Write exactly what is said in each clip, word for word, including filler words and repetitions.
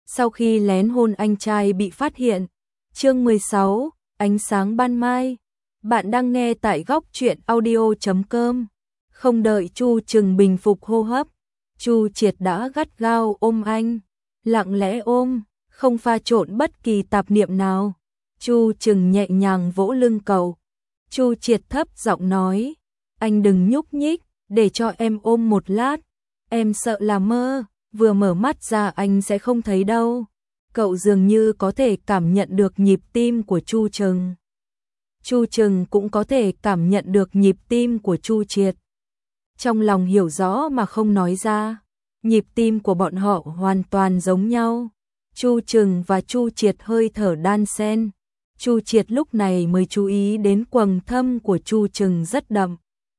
sau khi lén hôn anh trai bị phát hiện. Chương mười sáu, ánh sáng ban mai. Bạn đang nghe tại góc truyện audio chấm com. Không đợi Chu Trừng bình phục hô hấp, Chu Triệt đã gắt gao ôm anh, lặng lẽ ôm, không pha trộn bất kỳ tạp niệm nào. Chu Trừng nhẹ nhàng vỗ lưng cậu. Chu Triệt thấp giọng nói, anh đừng nhúc nhích, để cho em ôm một lát, em sợ là mơ, vừa mở mắt ra anh sẽ không thấy đâu. Cậu dường như có thể cảm nhận được nhịp tim của Chu Trừng. Chu Trừng cũng có thể cảm nhận được nhịp tim của Chu Triệt. Trong lòng hiểu rõ mà không nói ra, nhịp tim của bọn họ hoàn toàn giống nhau. Chu Trừng và Chu Triệt hơi thở đan xen. Chu Triệt lúc này mới chú ý đến quầng thâm của Chu Trừng rất đậm.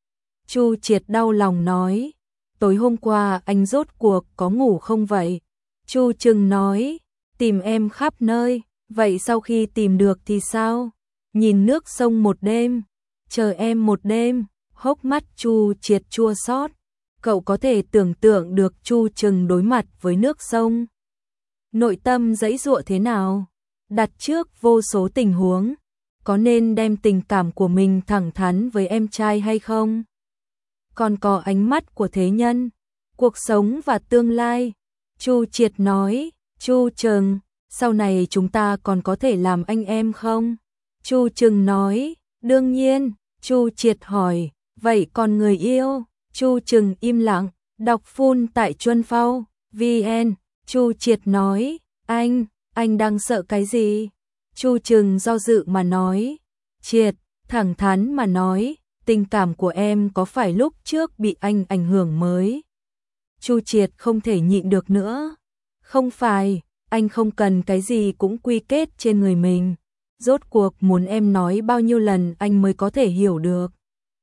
Chu Triệt đau lòng nói, tối hôm qua anh rốt cuộc có ngủ không vậy? Chu Trừng nói, tìm em khắp nơi, vậy sau khi tìm được thì sao? Nhìn nước sông một đêm, chờ em một đêm. Hốc mắt Chu Triệt chua xót. Cậu có thể tưởng tượng được Chu Trừng đối mặt với nước sông, nội tâm giãy giụa thế nào, đặt trước vô số tình huống, có nên đem tình cảm của mình thẳng thắn với em trai hay không? Còn có ánh mắt của thế nhân, cuộc sống và tương lai. Chu Triệt nói, Chu Trừng, sau này chúng ta còn có thể làm anh em không? Chu Trừng nói, đương nhiên. Chu Triệt hỏi, vậy còn người yêu? Chu Trừng im lặng, đọc full tại Chuân Phao vn. Chu Triệt nói, anh, anh đang sợ cái gì? Chu Trừng do dự mà nói, Triệt, thẳng thắn mà nói, tình cảm của em có phải lúc trước bị anh ảnh hưởng mới? Chu Triệt không thể nhịn được nữa. Không phải, anh không cần cái gì cũng quy kết trên người mình. Rốt cuộc muốn em nói bao nhiêu lần anh mới có thể hiểu được.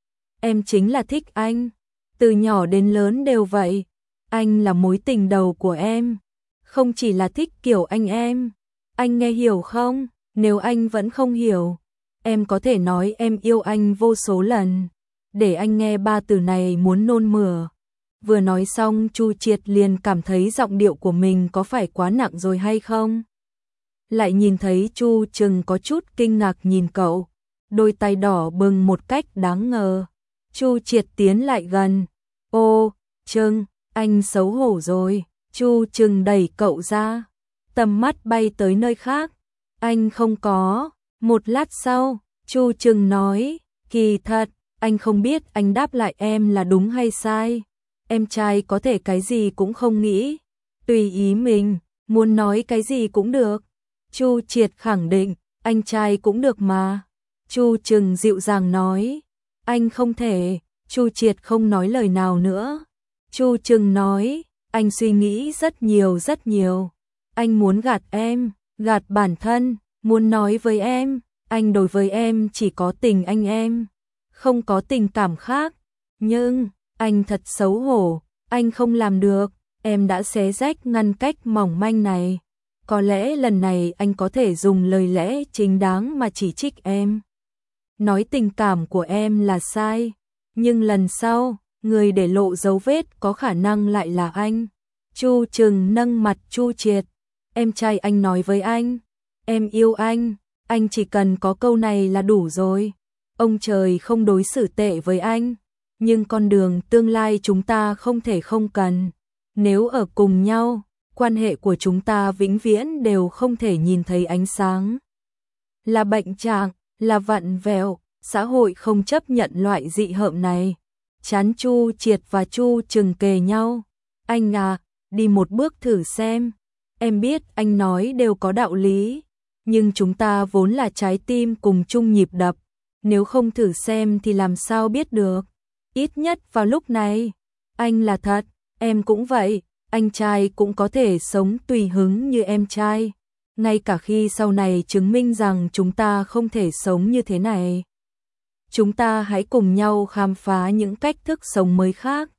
Em chính là thích anh, từ nhỏ đến lớn đều vậy. Anh là mối tình đầu của em, không chỉ là thích kiểu anh em. Anh nghe hiểu không? Nếu anh vẫn không hiểu, em có thể nói em yêu anh vô số lần. Để anh nghe ba từ này muốn nôn mửa. Vừa nói xong Chu Triệt liền cảm thấy giọng điệu của mình có phải quá nặng rồi hay không? Lại nhìn thấy Chu Trừng có chút kinh ngạc nhìn cậu, đôi tay đỏ bừng một cách đáng ngờ. Chu Triệt tiến lại gần, ô, Trừng, anh xấu hổ rồi. Chu Trừng đẩy cậu ra, tầm mắt bay tới nơi khác. Anh không có. Một lát sau, Chu Trừng nói, kỳ thật, anh không biết anh đáp lại em là đúng hay sai. Em trai có thể cái gì cũng không nghĩ, tùy ý mình, muốn nói cái gì cũng được. Chu Triệt khẳng định, anh trai cũng được mà. Chu Trừng dịu dàng nói, anh không thể. Chu Triệt không nói lời nào nữa. Chu Trừng nói, anh suy nghĩ rất nhiều rất nhiều. Anh muốn gạt em, gạt bản thân, muốn nói với em, anh đối với em chỉ có tình anh em, không có tình cảm khác. Nhưng, anh thật xấu hổ, anh không làm được, em đã xé rách ngăn cách mỏng manh này. Có lẽ lần này anh có thể dùng lời lẽ chính đáng mà chỉ trích em. Nói tình cảm của em là sai, nhưng lần sau, người để lộ dấu vết có khả năng lại là anh. Chu Trừng nâng mặt Chu Triệt, em trai anh nói với anh, em yêu anh, anh chỉ cần có câu này là đủ rồi. Ông trời không đối xử tệ với anh, nhưng con đường tương lai chúng ta không thể không cần. Nếu ở cùng nhau, quan hệ của chúng ta vĩnh viễn đều không thể nhìn thấy ánh sáng. Là bệnh trạng, là vặn vẹo, xã hội không chấp nhận loại dị hợm này. Chán Chu Triệt và Chu Trừng kề nhau. Anh à, đi một bước thử xem. Em biết anh nói đều có đạo lý, nhưng chúng ta vốn là trái tim cùng chung nhịp đập. Nếu không thử xem thì làm sao biết được. Ít nhất vào lúc này, anh là thật, em cũng vậy. Anh trai cũng có thể sống tùy hứng như em trai, ngay cả khi sau này chứng minh rằng chúng ta không thể sống như thế này. Chúng ta hãy cùng nhau khám phá những cách thức sống mới khác.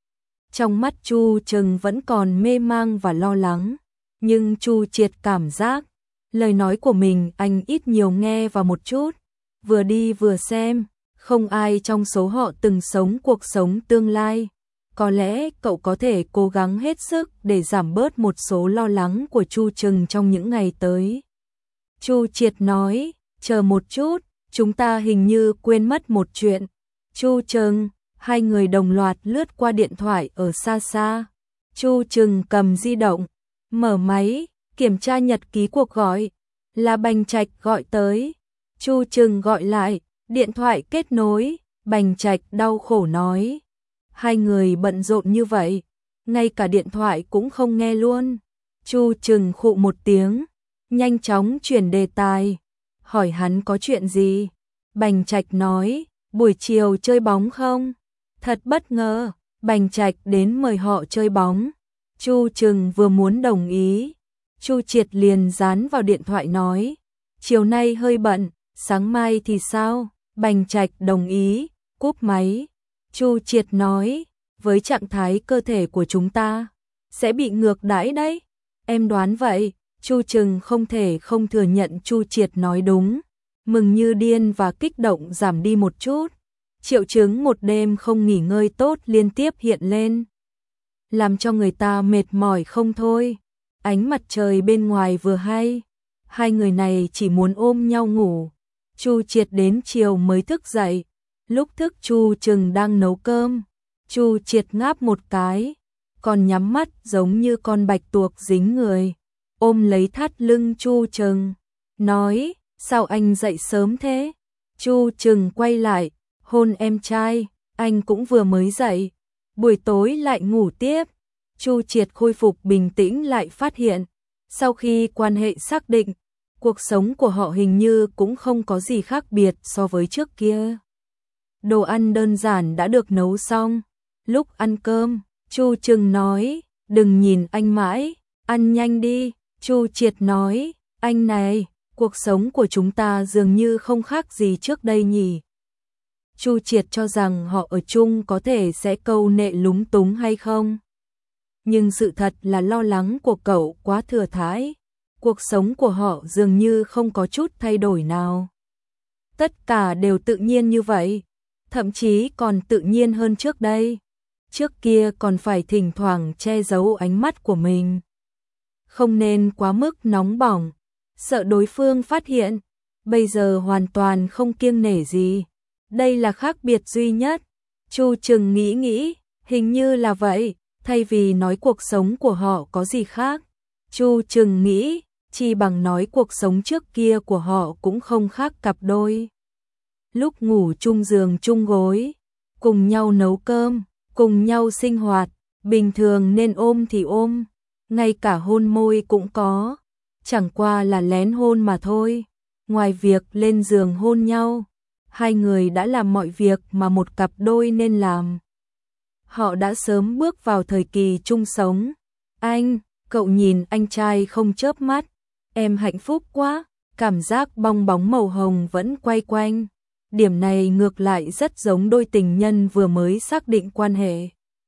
Trong mắt Chu Trừng vẫn còn mê mang và lo lắng, nhưng Chu Triệt cảm giác lời nói của mình anh ít nhiều nghe vào một chút. Vừa đi vừa xem, không ai trong số họ từng sống cuộc sống tương lai. có lẽ cậu có thể cố gắng hết sức để giảm bớt một số lo lắng của Chu Trừng trong những ngày tới. Chu Triệt nói, chờ một chút, chúng ta hình như quên mất một chuyện. Chu Trừng, hai người đồng loạt lướt qua điện thoại ở xa xa. Chu Trừng cầm di động, mở máy, kiểm tra nhật ký cuộc gọi, là Bành Trạch gọi tới. Chu Trừng gọi lại, điện thoại kết nối, Bành Trạch đau khổ nói. Hai người bận rộn như vậy, ngay cả điện thoại cũng không nghe luôn. Chu Trừng khụ một tiếng, nhanh chóng chuyển đề tài, hỏi hắn có chuyện gì. Bành Trạch nói, buổi chiều chơi bóng không? Thật bất ngờ, Bành Trạch đến mời họ chơi bóng. Chu Trừng vừa muốn đồng ý, Chu Triệt liền dán vào điện thoại nói, chiều nay hơi bận, sáng mai thì sao? Bành Trạch đồng ý, cúp máy. Chu Triệt nói, với trạng thái cơ thể của chúng ta, sẽ bị ngược đãi đấy. Em đoán vậy. Chu Trừng không thể không thừa nhận Chu Triệt nói đúng, mừng như điên và kích động giảm đi một chút. Triệu chứng một đêm không nghỉ ngơi tốt liên tiếp hiện lên, làm cho người ta mệt mỏi không thôi. Ánh mặt trời bên ngoài vừa hay, hai người này chỉ muốn ôm nhau ngủ. Chu Triệt đến chiều mới thức dậy, lúc thức Chu Trừng đang nấu cơm. Chu Triệt ngáp một cái, còn nhắm mắt giống như con bạch tuộc dính người, ôm lấy thắt lưng Chu Trừng, nói, sao anh dậy sớm thế? Chu Trừng quay lại, hôn em trai, anh cũng vừa mới dậy, buổi tối lại ngủ tiếp. Chu Triệt khôi phục bình tĩnh lại phát hiện, sau khi quan hệ xác định, cuộc sống của họ hình như cũng không có gì khác biệt so với trước kia. Đồ ăn đơn giản đã được nấu xong, lúc ăn cơm, Chu Trừng nói, đừng nhìn anh mãi, ăn nhanh đi. Chu Triệt nói, anh này, cuộc sống của chúng ta dường như không khác gì trước đây nhỉ. Chu Triệt cho rằng họ ở chung có thể sẽ câu nệ lúng túng hay không. Nhưng sự thật là lo lắng của cậu quá thừa thãi. Cuộc sống của họ dường như không có chút thay đổi nào. Tất cả đều tự nhiên như vậy, thậm chí còn tự nhiên hơn trước đây. Trước kia còn phải thỉnh thoảng che giấu ánh mắt của mình. Không nên quá mức nóng bỏng, sợ đối phương phát hiện. Bây giờ hoàn toàn không kiêng nể gì. Đây là khác biệt duy nhất. Chu Trừng nghĩ nghĩ, hình như là vậy, thay vì nói cuộc sống của họ có gì khác. Chu Trừng nghĩ, chi bằng nói cuộc sống trước kia của họ cũng không khác cặp đôi. Lúc ngủ chung giường chung gối, cùng nhau nấu cơm, cùng nhau sinh hoạt, bình thường nên ôm thì ôm, ngay cả hôn môi cũng có, chẳng qua là lén hôn mà thôi. Ngoài việc lên giường hôn nhau, hai người đã làm mọi việc mà một cặp đôi nên làm. Họ đã sớm bước vào thời kỳ chung sống. Anh, cậu nhìn anh trai không chớp mắt, em hạnh phúc quá, cảm giác bong bóng màu hồng vẫn quay quanh. Điểm này ngược lại rất giống đôi tình nhân vừa mới xác định quan hệ.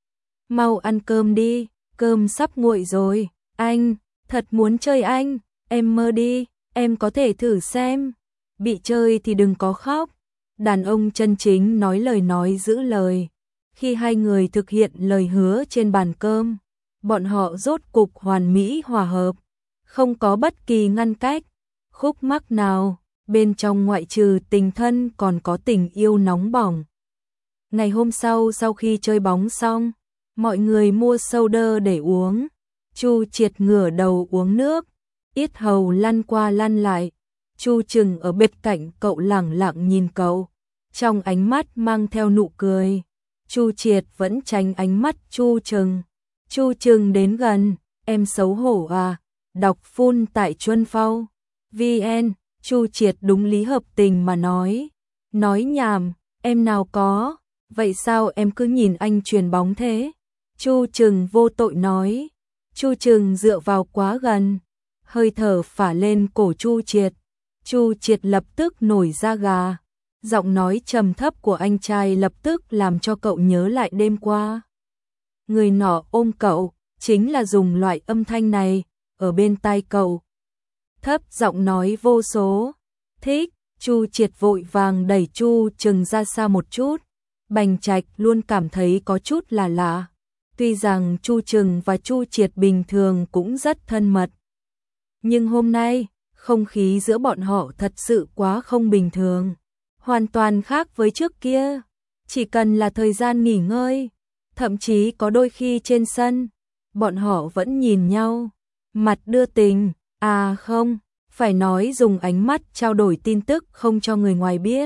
Mau ăn cơm đi, cơm sắp nguội rồi. Anh, thật muốn chơi anh, em mơ đi, em có thể thử xem. Bị chơi thì đừng có khóc. Đàn ông chân chính nói lời nói giữ lời. Khi hai người thực hiện lời hứa trên bàn cơm, bọn họ rốt cục hoàn mỹ hòa hợp, không có bất kỳ ngăn cách, khúc mắc nào, bên trong ngoại trừ tình thân còn có tình yêu nóng bỏng. Ngày hôm sau sau khi chơi bóng xong, mọi người mua soda để uống. Chu Triệt ngửa đầu uống nước, yết hầu lăn qua lăn lại. Chu Trừng ở bên cạnh cậu lẳng lặng nhìn cậu, trong ánh mắt mang theo nụ cười. Chu Triệt vẫn tránh ánh mắt Chu Trừng. Chu Trừng đến gần, em xấu hổ à? Đọc phun tại Chuân Phao vê en. Chu Triệt đúng lý hợp tình mà nói. Nói nhảm, em nào có, vậy sao em cứ nhìn anh chuyền bóng thế? Chu Trừng vô tội nói. Chu Trừng dựa vào quá gần, hơi thở phả lên cổ Chu Triệt. Chu Triệt lập tức nổi da gà. Giọng nói trầm thấp của anh trai lập tức làm cho cậu nhớ lại đêm qua. Người nọ ôm cậu, chính là dùng loại âm thanh này, ở bên tai cậu. Thấp giọng nói vô số. Thích. Chu Triệt vội vàng đẩy Chu Trừng ra xa một chút. Bành Trạch luôn cảm thấy có chút là lạ. Tuy rằng Chu Trừng và Chu Triệt bình thường cũng rất thân mật, nhưng hôm nay, không khí giữa bọn họ thật sự quá không bình thường, hoàn toàn khác với trước kia. Chỉ cần là thời gian nghỉ ngơi, thậm chí có đôi khi trên sân, bọn họ vẫn nhìn nhau, mặt đưa tình, à không, phải nói dùng ánh mắt trao đổi tin tức không cho người ngoài biết.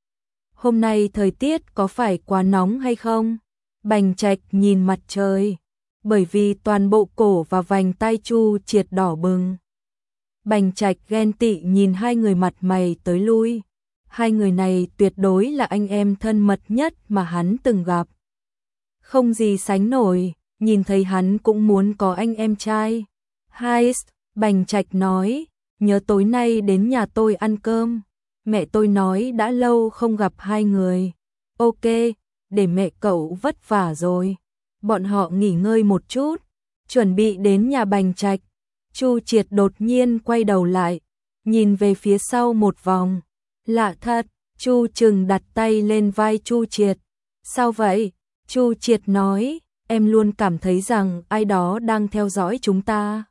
Hôm nay thời tiết có phải quá nóng hay không? Bành Trạch nhìn mặt trời, bởi vì toàn bộ cổ và vành tai Chu Triệt đỏ bừng. Bành Trạch ghen tị nhìn hai người mặt mày tới lui. Hai người này tuyệt đối là anh em thân mật nhất mà hắn từng gặp. Không gì sánh nổi, nhìn thấy hắn cũng muốn có anh em trai. Hai, Bành Trạch nói, nhớ tối nay đến nhà tôi ăn cơm. Mẹ tôi nói đã lâu không gặp hai người. Ok, để mẹ cậu vất vả rồi. Bọn họ nghỉ ngơi một chút, chuẩn bị đến nhà Bành Trạch. Chu Triệt đột nhiên quay đầu lại, nhìn về phía sau một vòng. Lạ thật, Chu Trừng đặt tay lên vai Chu Triệt. Sao vậy? Chu Triệt nói, em luôn cảm thấy rằng ai đó đang theo dõi chúng ta.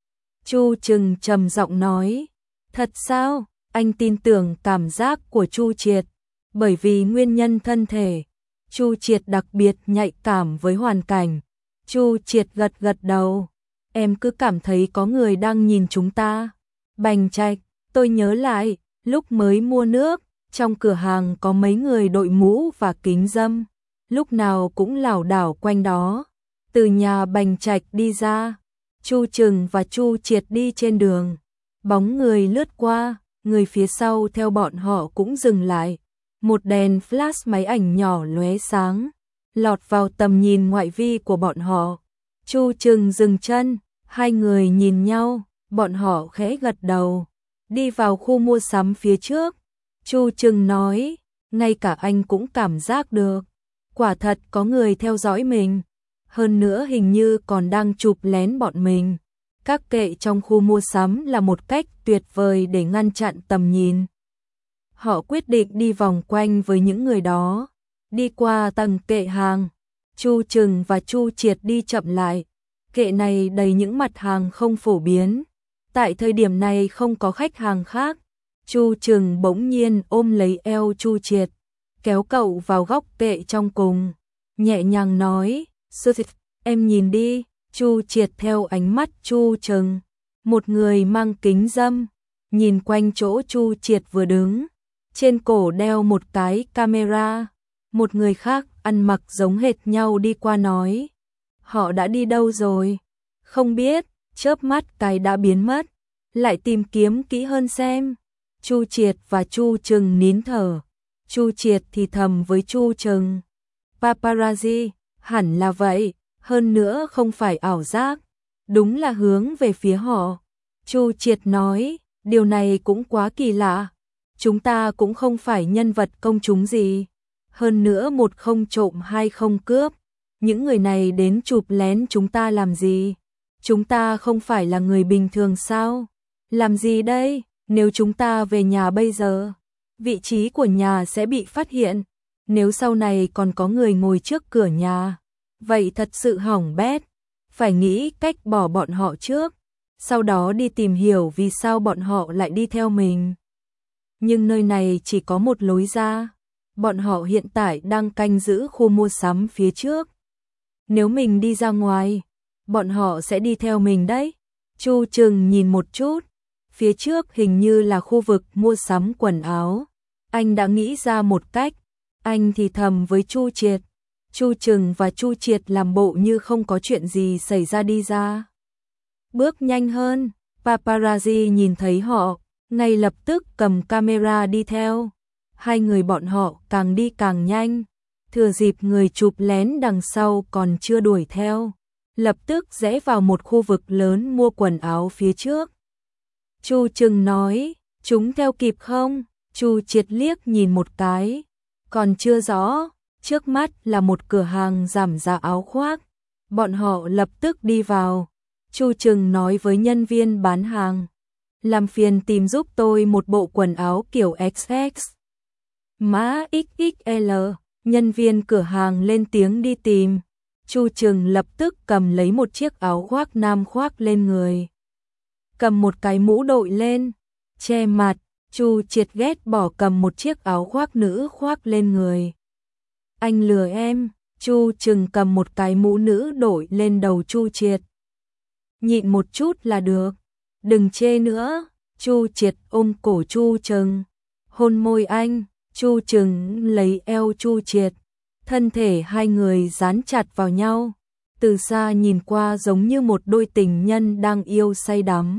Chu Trừng trầm giọng nói, thật sao? Anh tin tưởng cảm giác của Chu Triệt, bởi vì nguyên nhân thân thể. Chu Triệt đặc biệt nhạy cảm với hoàn cảnh. Chu Triệt gật gật đầu, em cứ cảm thấy có người đang nhìn chúng ta. Bành Trạch, tôi nhớ lại, lúc mới mua nước, trong cửa hàng có mấy người đội mũ và kính râm, lúc nào cũng lảo đảo quanh đó. Từ nhà Bành Trạch đi ra, Chu Trừng và Chu Triệt đi trên đường, bóng người lướt qua, người phía sau theo bọn họ cũng dừng lại. Một đèn flash máy ảnh nhỏ lóe sáng, lọt vào tầm nhìn ngoại vi của bọn họ. Chu Trừng dừng chân, hai người nhìn nhau, bọn họ khẽ gật đầu, đi vào khu mua sắm phía trước. Chu Trừng nói, ngay cả anh cũng cảm giác được, quả thật có người theo dõi mình, hơn nữa hình như còn đang chụp lén bọn mình. Các kệ trong khu mua sắm là một cách tuyệt vời để ngăn chặn tầm nhìn. Họ quyết định đi vòng quanh với những người đó, đi qua tầng kệ hàng. Chu Trừng và Chu Triệt đi chậm lại, kệ này đầy những mặt hàng không phổ biến. Tại thời điểm này không có khách hàng khác. Chu Trừng bỗng nhiên ôm lấy eo Chu Triệt, kéo cậu vào góc kệ trong cùng, nhẹ nhàng nói, em nhìn đi. Chu Triệt theo ánh mắt Chu Trừng, một người mang kính râm, nhìn quanh chỗ Chu Triệt vừa đứng, trên cổ đeo một cái camera. Một người khác ăn mặc giống hệt nhau đi qua nói, họ đã đi đâu rồi? Không biết, chớp mắt cái đã biến mất, lại tìm kiếm kỹ hơn xem. Chu Triệt và Chu Trừng nín thở. Chu Triệt thì thầm với Chu Trừng, paparazzi, hẳn là vậy, hơn nữa không phải ảo giác, đúng là hướng về phía họ. Chu Triệt nói, điều này cũng quá kỳ lạ, chúng ta cũng không phải nhân vật công chúng gì, hơn nữa một không trộm hai không cướp, những người này đến chụp lén chúng ta làm gì? Chúng ta không phải là người bình thường sao? Làm gì đây? Nếu chúng ta về nhà bây giờ, vị trí của nhà sẽ bị phát hiện, nếu sau này còn có người ngồi trước cửa nhà, vậy thật sự hỏng bét. Phải nghĩ cách bỏ bọn họ trước, sau đó đi tìm hiểu vì sao bọn họ lại đi theo mình. Nhưng nơi này chỉ có một lối ra, bọn họ hiện tại đang canh giữ khu mua sắm phía trước. Nếu mình đi ra ngoài, bọn họ sẽ đi theo mình đấy. Chu Trừng nhìn một chút, phía trước hình như là khu vực mua sắm quần áo. Anh đã nghĩ ra một cách, anh thì thầm với Chu Triệt. Chu Trừng và Chu Triệt làm bộ như không có chuyện gì xảy ra đi ra. Bước nhanh hơn, paparazzi nhìn thấy họ, ngay lập tức cầm camera đi theo. Hai người bọn họ càng đi càng nhanh, thừa dịp người chụp lén đằng sau còn chưa đuổi theo, lập tức rẽ vào một khu vực lớn mua quần áo phía trước. Chu Trừng nói, chúng theo kịp không? Chu Triệt liếc nhìn một cái, còn chưa rõ. Trước mắt là một cửa hàng giảm giá áo khoác, bọn họ lập tức đi vào. Chu Trừng nói với nhân viên bán hàng, làm phiền tìm giúp tôi một bộ quần áo kiểu ích ích mã ích ích lờ. Nhân viên cửa hàng lên tiếng đi tìm. Chu Trừng lập tức cầm lấy một chiếc áo khoác nam khoác lên người. Cầm một cái mũ đội lên, che mặt. Chu Triệt ghét bỏ cầm một chiếc áo khoác nữ khoác lên người. Anh lừa em. Chu Trừng cầm một cái mũ nữ đội lên đầu Chu Triệt. Nhịn một chút là được, đừng chê nữa. Chu Triệt ôm cổ Chu Trừng, hôn môi anh. Chu Trừng lấy eo Chu Triệt, thân thể hai người dán chặt vào nhau, từ xa nhìn qua giống như một đôi tình nhân đang yêu say đắm.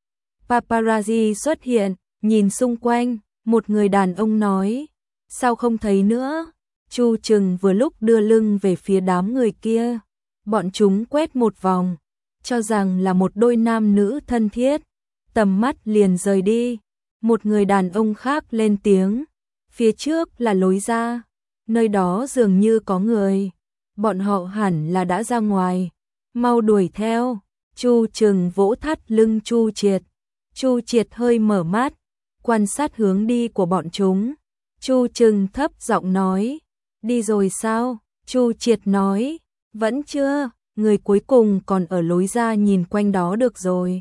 Paparazzi xuất hiện, nhìn xung quanh, một người đàn ông nói, sao không thấy nữa? Chu Trừng vừa lúc đưa lưng về phía đám người kia, bọn chúng quét một vòng, cho rằng là một đôi nam nữ thân thiết, tầm mắt liền rời đi. Một người đàn ông khác lên tiếng, phía trước là lối ra, nơi đó dường như có người, bọn họ hẳn là đã ra ngoài, mau đuổi theo. Chu Trừng vỗ thắt lưng Chu Triệt, Chu Triệt hơi mở mắt, quan sát hướng đi của bọn chúng. Chu Trừng thấp giọng nói, đi rồi sao? Chu Triệt nói, vẫn chưa, người cuối cùng còn ở lối ra nhìn quanh đó được rồi.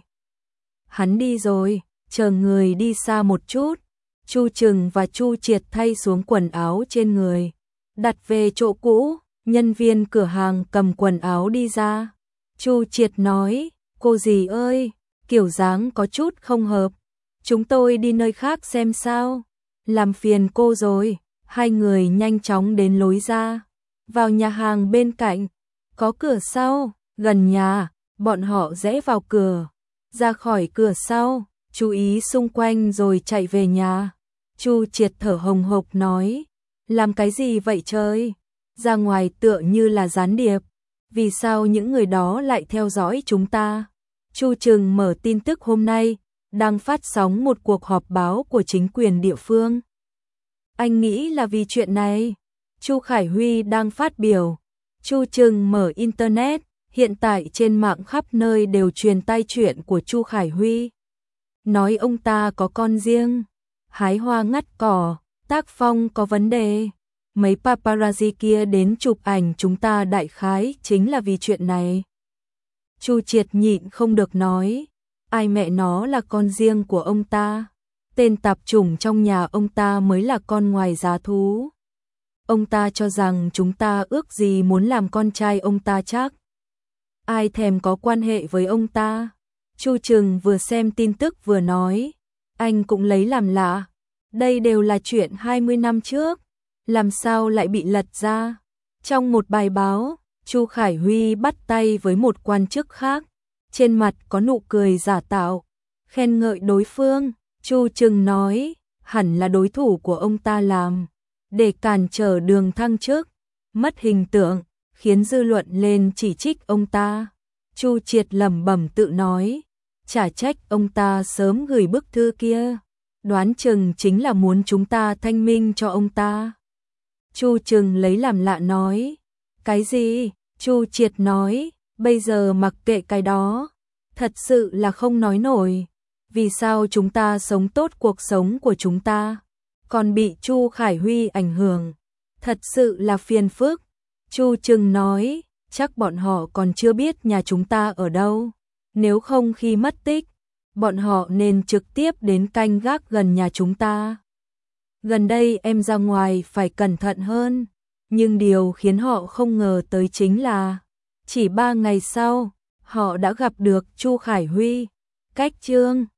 Hắn đi rồi, chờ người đi xa một chút. Chu Trừng và Chu Triệt thay xuống quần áo trên người, đặt về chỗ cũ. Nhân viên cửa hàng cầm quần áo đi ra. Chu Triệt nói, cô dì ơi, kiểu dáng có chút không hợp, chúng tôi đi nơi khác xem sao. Làm phiền cô rồi. Hai người nhanh chóng đến lối ra, vào nhà hàng bên cạnh, có cửa sau, gần nhà. Bọn họ rẽ vào cửa, ra khỏi cửa sau, chú ý xung quanh rồi chạy về nhà. Chu Triệt thở hồng hộc nói, làm cái gì vậy trời? Ra ngoài tựa như là gián điệp, vì sao những người đó lại theo dõi chúng ta? Chu Trừng mở tin tức hôm nay, đang phát sóng một cuộc họp báo của chính quyền địa phương. Anh nghĩ là vì chuyện này. Chu Khải Huy đang phát biểu. Chu Trừng mở internet, hiện tại trên mạng khắp nơi đều truyền tai chuyện của Chu Khải Huy. Nói ông ta có con riêng, hái hoa ngắt cỏ, tác phong có vấn đề. Mấy paparazzi kia đến chụp ảnh chúng ta đại khái chính là vì chuyện này. Chu Triệt nhịn không được nói, ai mẹ nó là con riêng của ông ta? Tên tạp chủng trong nhà ông ta mới là con ngoài giá thú. Ông ta cho rằng chúng ta ước gì muốn làm con trai ông ta chắc. Ai thèm có quan hệ với ông ta? Chu Trừng vừa xem tin tức vừa nói, anh cũng lấy làm lạ. Đây đều là chuyện hai mươi năm trước, làm sao lại bị lật ra? Trong một bài báo, Chu Khải Huy bắt tay với một quan chức khác, trên mặt có nụ cười giả tạo, khen ngợi đối phương. Chu Trừng nói, hẳn là đối thủ của ông ta làm, để cản trở đường thăng chức, mất hình tượng, khiến dư luận lên chỉ trích ông ta. Chu Triệt lẩm bẩm tự nói, chả trách ông ta sớm gửi bức thư kia, đoán chừng chính là muốn chúng ta thanh minh cho ông ta. Chu Trừng lấy làm lạ nói, cái gì? Chu Triệt nói, bây giờ mặc kệ cái đó, thật sự là không nói nổi. Vì sao chúng ta sống tốt cuộc sống của chúng ta, còn bị Chu Khải Huy ảnh hưởng? Thật sự là phiền phức. Chu Trừng nói, chắc bọn họ còn chưa biết nhà chúng ta ở đâu. Nếu không khi mất tích, bọn họ nên trực tiếp đến canh gác gần nhà chúng ta. Gần đây em ra ngoài phải cẩn thận hơn. Nhưng điều khiến họ không ngờ tới chính là, chỉ ba ngày sau, họ đã gặp được Chu Khải Huy. Cách chương